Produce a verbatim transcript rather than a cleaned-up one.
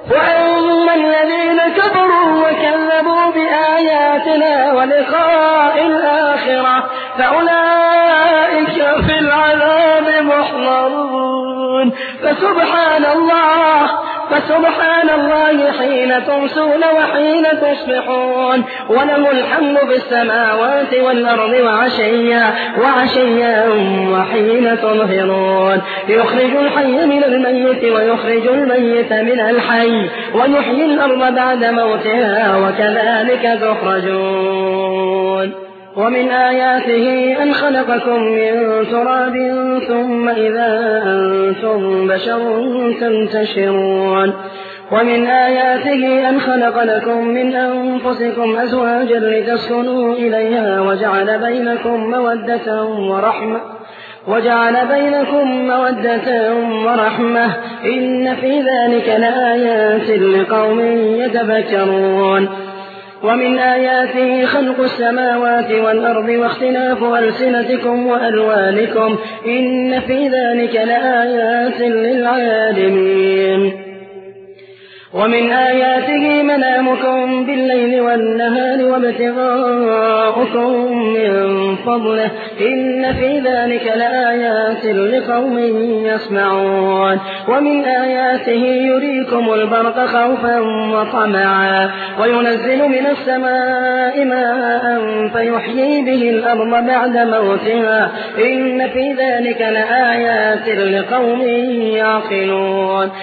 وأما الذين كفروا وكذبوا بآياتنا ولقاء الآخرة فأولئك في العذاب محضرون. فسبحان الله فسبحان الله حين تمسون وحين تصبحون، وله الحمد في السماوات والأرض وعشيا وعشيا وحين تظهرون. يخرج الحي من الميت ويخرج الميت من الحي ويحيي الأرض بعد موتها وكذلك تخرجون. ومن آياته أن خلقكم من تراب ثم إذا أنتم بشر تنتشرون. ومن آياته أن خلق لكم من أنفسكم أزواجا لتسكنوا إليها وجعل بينكم مودة ورحمة وجعل بينكم مودة ورحمة إن في ذلك لآيات لقوم يتفكرون. ومن آياته خلق السماوات والأرض واختلاف ألسنتكم وألوانكم إن في ذلك لآيات للعالمين. ومن آياته منامكم بالليل والنهار وابتغاؤكم من فضله إن في ذلك لآيات لقوم يسمعون. ومن آياته يريكم البرق خوفا وطمعا وينزل من السماء ماء فيحيي به الأرض بعد موتها إن في ذلك لآيات لقوم يعقلون.